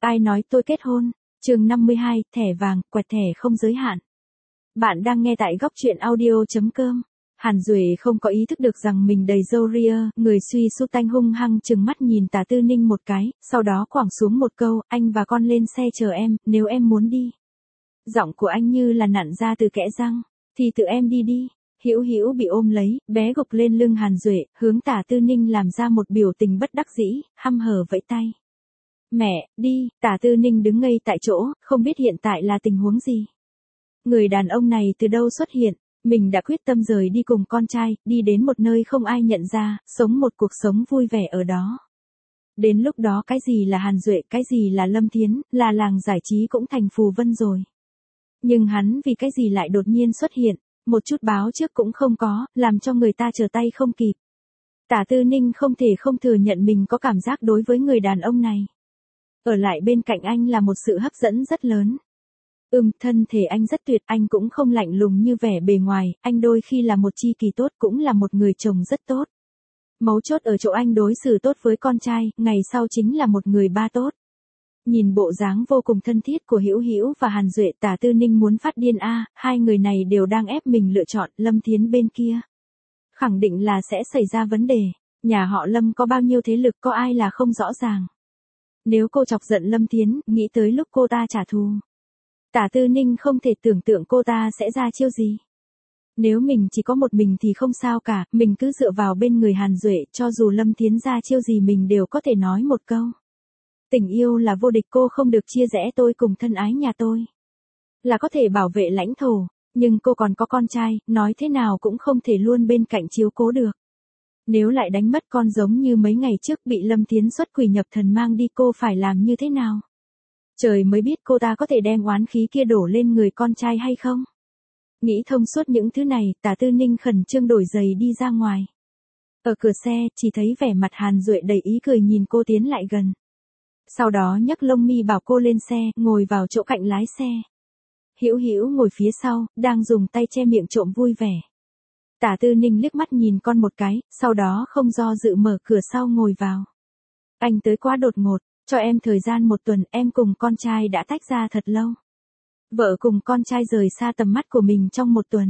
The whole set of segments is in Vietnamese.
Ai nói tôi kết hôn? Chương 52, thẻ vàng, quẹt thẻ không giới hạn. Bạn đang nghe tại góc truyện audio.com. Hàn Duệ không có ý thức được rằng mình đầy râu ria, người suy sút tanh hung hăng trừng mắt nhìn Tả Tư Ninh một cái, sau đó quẳng xuống một câu, anh và con lên xe chờ em, nếu em muốn đi. Giọng của anh như là nặn ra từ kẽ răng, thì tự em đi đi. Hữu Hữu bị ôm lấy, bé gục lên lưng Hàn Duệ, hướng Tả Tư Ninh làm ra một biểu tình bất đắc dĩ, hăm hở vẫy tay. Mẹ, đi, Tả Tư Ninh đứng ngây tại chỗ, không biết hiện tại là tình huống gì. Người đàn ông này từ đâu xuất hiện, mình đã quyết tâm rời đi cùng con trai, đi đến một nơi không ai nhận ra, sống một cuộc sống vui vẻ ở đó. Đến lúc đó cái gì là Hàn Duệ, cái gì là Lâm Thiến, là làng giải trí cũng thành phù vân rồi. Nhưng hắn vì cái gì lại đột nhiên xuất hiện, một chút báo trước cũng không có, làm cho người ta trở tay không kịp. Tả Tư Ninh không thể không thừa nhận mình có cảm giác đối với người đàn ông này. Ở lại bên cạnh anh là một sự hấp dẫn rất lớn. Thân thể anh rất tuyệt, anh cũng không lạnh lùng như vẻ bề ngoài, anh đôi khi là một tri kỷ tốt, cũng là một người chồng rất tốt. Mấu chốt ở chỗ anh đối xử tốt với con trai, ngày sau chính là một người ba tốt. Nhìn bộ dáng vô cùng thân thiết của Hữu Hữu và Hàn Duệ, Tả Tư Ninh muốn phát điên hai người này đều đang ép mình lựa chọn. Lâm Thiến bên kia khẳng định là sẽ xảy ra vấn đề, nhà họ Lâm có bao nhiêu thế lực, có ai là không rõ ràng. Nếu cô chọc giận Lâm Thiến, nghĩ tới lúc cô ta trả thù, Tả Tư Ninh không thể tưởng tượng cô ta sẽ ra chiêu gì. Nếu mình chỉ có một mình thì không sao cả, mình cứ dựa vào bên người Hàn Duệ, cho dù Lâm Thiến ra chiêu gì mình đều có thể nói một câu. Tình yêu là vô địch, cô không được chia rẽ tôi cùng thân ái nhà tôi. Là có thể bảo vệ lãnh thổ, nhưng cô còn có con trai, nói thế nào cũng không thể luôn bên cạnh chiếu cố được. Nếu lại đánh mất con giống như mấy ngày trước bị Lâm Thiến xuất quỷ nhập thần mang đi, cô phải làm như thế nào? Trời mới biết cô ta có thể đem oán khí kia đổ lên người con trai hay không? Nghĩ thông suốt những thứ này, Tả Tư Ninh khẩn trương đổi giày đi ra ngoài. Ở cửa xe, chỉ thấy vẻ mặt Hàn Duệ đầy ý cười nhìn cô tiến lại gần. Sau đó nhấc lông mi bảo cô lên xe, ngồi vào chỗ cạnh lái xe. Hữu Hữu ngồi phía sau, đang dùng tay che miệng trộm vui vẻ. Tả Tư Ninh liếc mắt nhìn con một cái, sau đó không do dự mở cửa sau ngồi vào. Anh tới quá đột ngột, cho em thời gian một tuần, em cùng con trai đã tách ra thật lâu. Vợ cùng con trai rời xa tầm mắt của mình trong một tuần.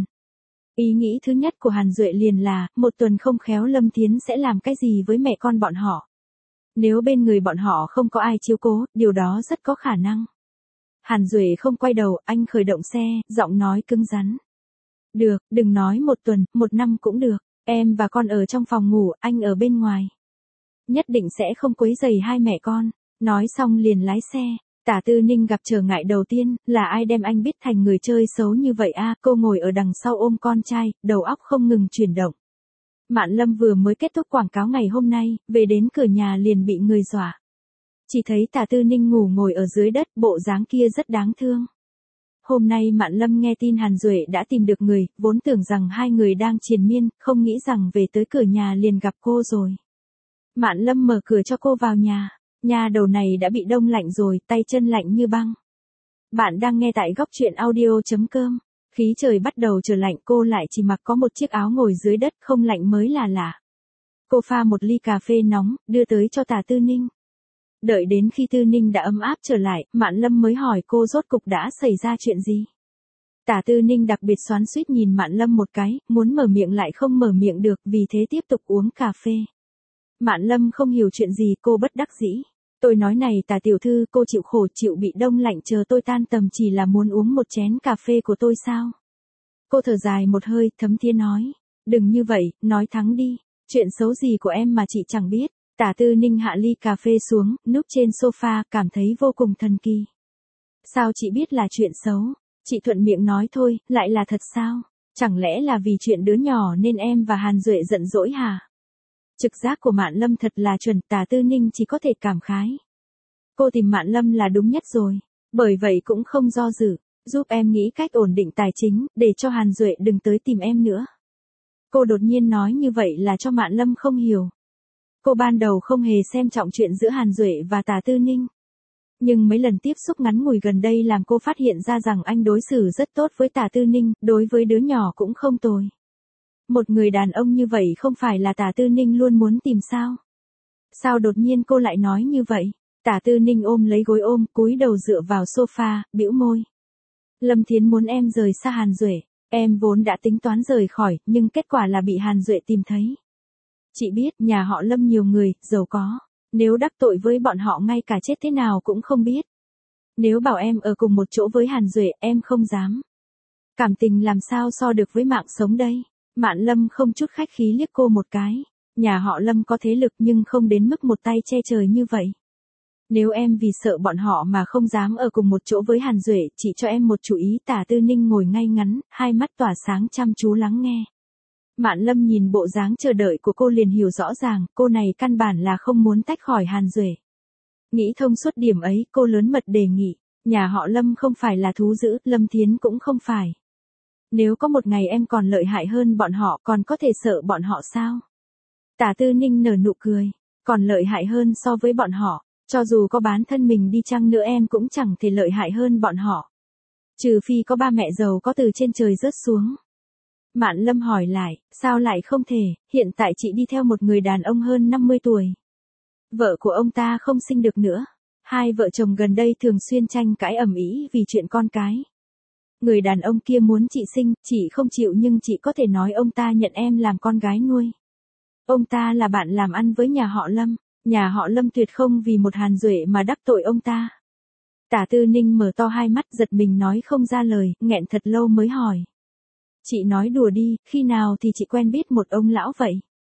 Ý nghĩ thứ nhất của Hàn Duệ liền là, một tuần không khéo Lâm Thiến sẽ làm cái gì với mẹ con bọn họ. Nếu bên người bọn họ không có ai chiếu cố, điều đó rất có khả năng. Hàn Duệ không quay đầu, anh khởi động xe, giọng nói cứng rắn. Được, đừng nói một tuần, một năm cũng được, em và con ở trong phòng ngủ, anh ở bên ngoài. Nhất định sẽ không quấy rầy hai mẹ con. Nói xong liền lái xe. Tả Tư Ninh gặp trở ngại đầu tiên, là ai đem anh biết thành người chơi xấu như vậy cô ngồi ở đằng sau ôm con trai, đầu óc không ngừng chuyển động. Mạn Lâm vừa mới kết thúc quảng cáo ngày hôm nay, về đến cửa nhà liền bị người dọa. Chỉ thấy Tả Tư Ninh ngủ ngồi ở dưới đất, bộ dáng kia rất đáng thương. Hôm nay Mạn Lâm nghe tin Hàn Duệ đã tìm được người, vốn tưởng rằng hai người đang triền miên, không nghĩ rằng về tới cửa nhà liền gặp cô rồi. Mạn Lâm mở cửa cho cô vào nhà. Nhà đầu này đã bị đông lạnh rồi, tay chân lạnh như băng. Bạn đang nghe tại góc truyện audio.com. Khí trời bắt đầu trở lạnh, cô lại chỉ mặc có một chiếc áo ngồi dưới đất, không lạnh mới là lạ. Cô pha một ly cà phê nóng, đưa tới cho Tả Tư Ninh. Đợi đến khi Tư Ninh đã ấm áp trở lại, Mạn Lâm mới hỏi cô rốt cục đã xảy ra chuyện gì. Tả Tư Ninh đặc biệt xoắn xuýt nhìn Mạn Lâm một cái, muốn mở miệng lại không mở miệng được, vì thế tiếp tục uống cà phê. Mạn Lâm không hiểu chuyện gì, cô bất đắc dĩ. Tôi nói này Tả tiểu thư, cô chịu khổ chịu bị đông lạnh chờ tôi tan tầm chỉ là muốn uống một chén cà phê của tôi sao? Cô thở dài một hơi, thấm thía nói. Đừng như vậy, nói thẳng đi. Chuyện xấu gì của em mà chị chẳng biết. Tả Tư Ninh hạ ly cà phê xuống, núp trên sofa, cảm thấy vô cùng thần kỳ. Sao chị biết là chuyện xấu? Chị thuận miệng nói thôi, lại là thật sao? Chẳng lẽ là vì chuyện đứa nhỏ nên em và Hàn Duệ giận dỗi hả? Trực giác của Mạn Lâm thật là chuẩn, Tả Tư Ninh chỉ có thể cảm khái. Cô tìm Mạn Lâm là đúng nhất rồi, bởi vậy cũng không do dự, giúp em nghĩ cách ổn định tài chính, để cho Hàn Duệ đừng tới tìm em nữa. Cô đột nhiên nói như vậy là cho Mạn Lâm không hiểu. Cô ban đầu không hề xem trọng chuyện giữa Hàn Duệ và Tả Tư Ninh. Nhưng mấy lần tiếp xúc ngắn ngủi gần đây làm cô phát hiện ra rằng anh đối xử rất tốt với Tả Tư Ninh, đối với đứa nhỏ cũng không tồi. Một người đàn ông như vậy không phải là Tả Tư Ninh luôn muốn tìm sao? Sao đột nhiên cô lại nói như vậy? Tả Tư Ninh ôm lấy gối ôm, cúi đầu dựa vào sofa, bĩu môi. Lâm Thiến muốn em rời xa Hàn Duệ, em vốn đã tính toán rời khỏi, nhưng kết quả là bị Hàn Duệ tìm thấy. Chị biết nhà họ Lâm nhiều người, giàu có, nếu đắc tội với bọn họ ngay cả chết thế nào cũng không biết. Nếu bảo em ở cùng một chỗ với Hàn Duệ, em không dám. Cảm tình làm sao so được với mạng sống đây? Mạn Lâm không chút khách khí liếc cô một cái. Nhà họ Lâm có thế lực nhưng không đến mức một tay che trời như vậy. Nếu em vì sợ bọn họ mà không dám ở cùng một chỗ với Hàn Duệ, chị cho em một chủ ý. Tả Tư Ninh ngồi ngay ngắn, hai mắt tỏa sáng chăm chú lắng nghe. Mạn Lâm nhìn bộ dáng chờ đợi của cô liền hiểu rõ ràng, cô này căn bản là không muốn tách khỏi Hàn Duệ. Nghĩ thông suốt điểm ấy, cô lớn mật đề nghị, nhà họ Lâm không phải là thú dữ, Lâm Thiến cũng không phải. Nếu có một ngày em còn lợi hại hơn bọn họ, còn có thể sợ bọn họ sao? Tả Tư Ninh nở nụ cười, còn lợi hại hơn so với bọn họ, cho dù có bán thân mình đi chăng nữa em cũng chẳng thể lợi hại hơn bọn họ. Trừ phi có ba mẹ giàu có từ trên trời rớt xuống. Mạn Lâm hỏi lại, sao lại không thể, hiện tại chị đi theo một người đàn ông hơn 50 tuổi. Vợ của ông ta không sinh được nữa. Hai vợ chồng gần đây thường xuyên tranh cãi ầm ĩ vì chuyện con cái. Người đàn ông kia muốn chị sinh, chị không chịu nhưng chị có thể nói ông ta nhận em làm con gái nuôi. Ông ta là bạn làm ăn với nhà họ Lâm. Nhà họ Lâm tuyệt không vì một Hàn Duệ mà đắc tội ông ta. Tả Tư Ninh mở to hai mắt giật mình nói không ra lời, nghẹn thật lâu mới hỏi. Chị nói đùa đi, khi nào thì chị quen biết một ông lão vậy?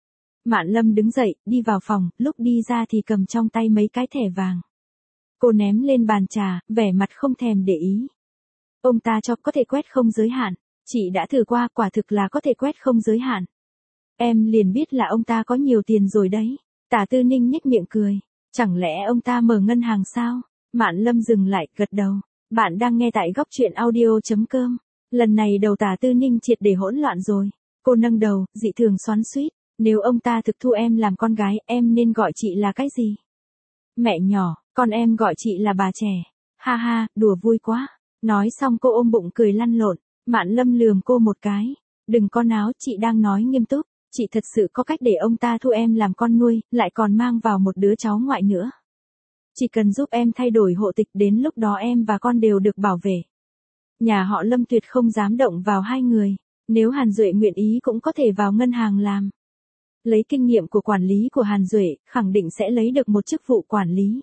Mạn Lâm đứng dậy, đi vào phòng, lúc đi ra thì cầm trong tay mấy cái thẻ vàng. Cô ném lên bàn trà, vẻ mặt không thèm để ý. Ông ta cho có thể quét không giới hạn. Chị đã thử qua, quả thực là có thể quét không giới hạn. Em liền biết là ông ta có nhiều tiền rồi đấy. Tả Tư Ninh nhếch miệng cười. Chẳng lẽ ông ta mở ngân hàng sao? Mạn Lâm dừng lại, gật đầu. Bạn đang nghe tại góc truyện audio.com. Lần này đầu Tả Tư Ninh triệt để hỗn loạn rồi. Cô nâng đầu, dị thường xoắn xuýt. Nếu ông ta thực thu em làm con gái, em nên gọi chị là cái gì? Mẹ nhỏ, con em gọi chị là bà trẻ. Ha ha, đùa vui quá. Nói xong cô ôm bụng cười lăn lộn. Mạn Lâm lườm cô một cái. Đừng có náo, chị đang nói nghiêm túc. Chị thật sự có cách để ông ta thu em làm con nuôi, lại còn mang vào một đứa cháu ngoại nữa. Chỉ cần giúp em thay đổi hộ tịch, đến lúc đó em và con đều được bảo vệ. Nhà họ Lâm tuyệt không dám động vào hai người. Nếu Hàn Duệ nguyện ý cũng có thể vào ngân hàng làm. Lấy kinh nghiệm của quản lý của Hàn Duệ, khẳng định sẽ lấy được một chức vụ quản lý.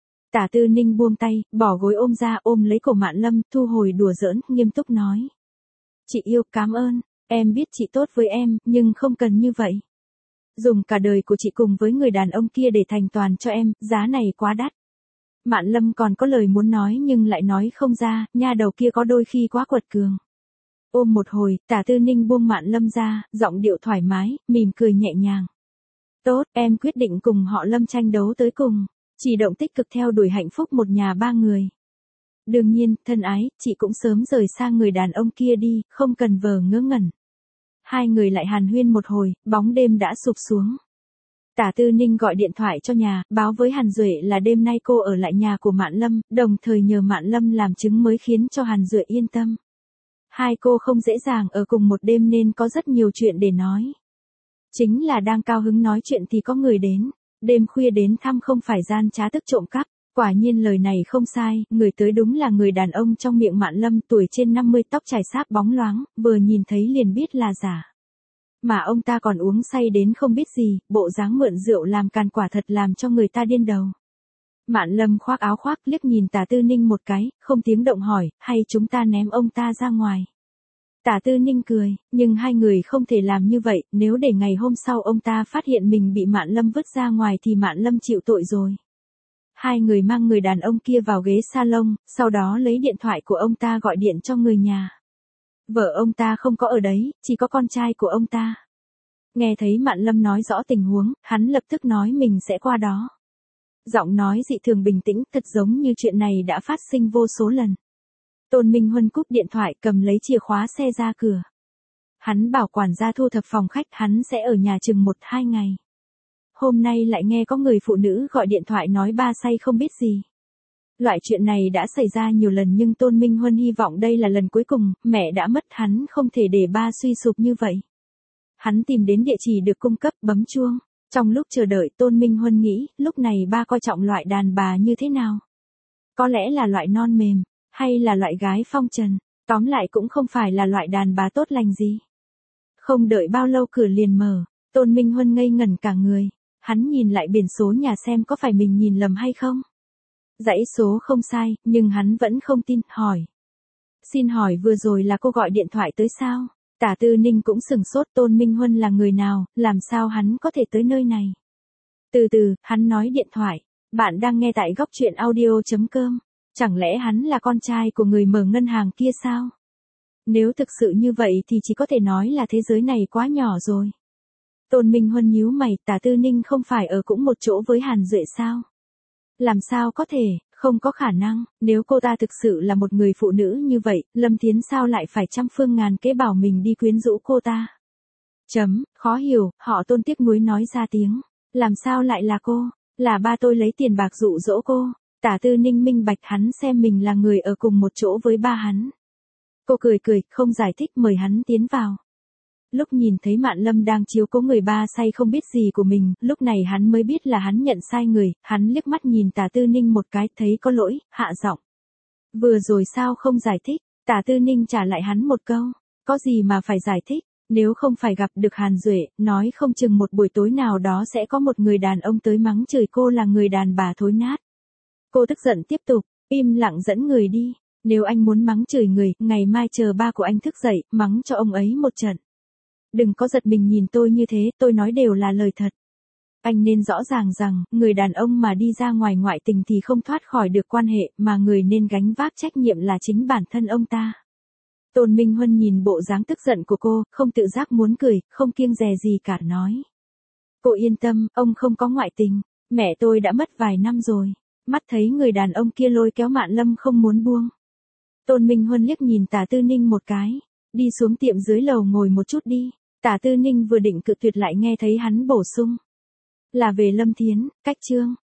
Tả Tư Ninh buông tay, bỏ gối ôm ra, ôm lấy cổ Mạn Lâm, thu hồi đùa giỡn, nghiêm túc nói. Chị yêu, cảm ơn, em biết chị tốt với em, nhưng không cần như vậy. Dùng cả đời của chị cùng với người đàn ông kia để thành toàn cho em, giá này quá đắt. Mạn Lâm còn có lời muốn nói nhưng lại nói không ra, nha đầu kia có đôi khi quá quật cường. Ôm một hồi, Tả Tư Ninh buông Mạn Lâm ra, giọng điệu thoải mái, mỉm cười nhẹ nhàng. Tốt, em quyết định cùng họ Lâm tranh đấu tới cùng. Chỉ động tích cực theo đuổi hạnh phúc một nhà ba người. Đương nhiên, thân ái, chị cũng sớm rời xa người đàn ông kia đi, không cần vờ ngớ ngẩn. Hai người lại hàn huyên một hồi, bóng đêm đã sụp xuống. Tả Tư Ninh gọi điện thoại cho nhà, báo với Hàn Duệ là đêm nay cô ở lại nhà của Mạn Lâm, đồng thời nhờ Mạn Lâm làm chứng mới khiến cho Hàn Duệ yên tâm. Hai cô không dễ dàng ở cùng một đêm nên có rất nhiều chuyện để nói. Chính là đang cao hứng nói chuyện thì có người đến. Đêm khuya đến thăm không phải gian trá tức trộm cắp. Quả nhiên lời này không sai, người tới đúng là người đàn ông trong miệng Mạn Lâm, tuổi trên 50, tóc chải sáp bóng loáng, vừa nhìn thấy liền biết là giả. Mà ông ta còn uống say đến không biết gì, bộ dáng mượn rượu làm càn quả thật làm cho người ta điên đầu. Mạn Lâm khoác áo khoác liếc nhìn Tả Tư Ninh một cái, không tiếng động hỏi, hay chúng ta ném ông ta ra ngoài. Tả Tư Ninh cười, nhưng hai người không thể làm như vậy, nếu để ngày hôm sau ông ta phát hiện mình bị Mạn Lâm vứt ra ngoài thì Mạn Lâm chịu tội rồi. Hai người mang người đàn ông kia vào ghế salon, sau đó lấy điện thoại của ông ta gọi điện cho người nhà. Vợ ông ta không có ở đấy, chỉ có con trai của ông ta. Nghe thấy Mạn Lâm nói rõ tình huống, hắn lập tức nói mình sẽ qua đó. Giọng nói dị thường bình tĩnh, thật giống như chuyện này đã phát sinh vô số lần. Tôn Minh Huân cúp điện thoại, cầm lấy chìa khóa xe ra cửa. Hắn bảo quản gia thu thập phòng khách, hắn sẽ ở nhà chừng 1-2 ngày. Hôm nay lại nghe có người phụ nữ gọi điện thoại nói ba say không biết gì. Loại chuyện này đã xảy ra nhiều lần nhưng Tôn Minh Huân hy vọng đây là lần cuối cùng, mẹ đã mất hắn không thể để ba suy sụp như vậy. Hắn tìm đến địa chỉ được cung cấp, bấm chuông. Trong lúc chờ đợi Tôn Minh Huân nghĩ, lúc này ba coi trọng loại đàn bà như thế nào? Có lẽ là loại non mềm, hay là loại gái phong trần, tóm lại cũng không phải là loại đàn bà tốt lành gì. Không đợi bao lâu cửa liền mở, Tôn Minh Huân ngây ngẩn cả người, hắn nhìn lại biển số nhà xem có phải mình nhìn lầm hay không. Dãy số không sai, nhưng hắn vẫn không tin, hỏi. Xin hỏi vừa rồi là cô gọi điện thoại tới sao? Tả Tư Ninh cũng sửng sốt, Tôn Minh Huân là người nào, làm sao hắn có thể tới nơi này? Từ từ, hắn nói điện thoại. Bạn đang nghe tại góc truyện audio.com. Chẳng lẽ hắn là con trai của người mở ngân hàng kia sao? Nếu thực sự như vậy thì chỉ có thể nói là thế giới này quá nhỏ rồi. Tôn Minh Huân nhíu mày, Tả Tư Ninh không phải ở cũng một chỗ với Hàn Duệ sao? Làm sao có thể, không có khả năng, nếu cô ta thực sự là một người phụ nữ như vậy, Lâm Thiến sao lại phải trăm phương ngàn kế bảo mình đi quyến rũ cô ta? Khó hiểu, họ Tôn tiếc nuối nói ra tiếng. Làm sao lại là cô? Là ba tôi lấy tiền bạc dụ dỗ cô. Tả Tư Ninh minh bạch, hắn xem mình là người ở cùng một chỗ với ba hắn. Cô cười cười, không giải thích, mời hắn tiến vào. Lúc nhìn thấy Mạn Lâm đang chiếu cố người ba say không biết gì của mình, lúc này hắn mới biết là hắn nhận sai người, hắn liếc mắt nhìn Tả Tư Ninh một cái, thấy có lỗi, hạ giọng. Vừa rồi sao không giải thích? Tả Tư Ninh trả lại hắn một câu, có gì mà phải giải thích, nếu không phải gặp được Hàn Duệ, nói không chừng một buổi tối nào đó sẽ có một người đàn ông tới mắng chửi cô là người đàn bà thối nát. Cô tức giận tiếp tục, im lặng dẫn người đi, nếu anh muốn mắng chửi người, ngày mai chờ ba của anh thức dậy, mắng cho ông ấy một trận. Đừng có giật mình nhìn tôi như thế, tôi nói đều là lời thật. Anh nên rõ ràng rằng, người đàn ông mà đi ra ngoài ngoại tình thì không thoát khỏi được quan hệ, mà người nên gánh vác trách nhiệm là chính bản thân ông ta. Tôn Minh Huân nhìn bộ dáng tức giận của cô, không tự giác muốn cười, không kiêng dè gì cả, nói. Cô yên tâm, ông không có ngoại tình, mẹ tôi đã mất vài năm rồi, mắt thấy người đàn ông kia lôi kéo Mạn Lâm không muốn buông. Tôn Minh Huân liếc nhìn Tả Tư Ninh một cái, đi xuống tiệm dưới lầu ngồi một chút đi. Tả Tư Ninh vừa định cự tuyệt lại nghe thấy hắn bổ sung. Là về Lâm Thiến, cách Trương.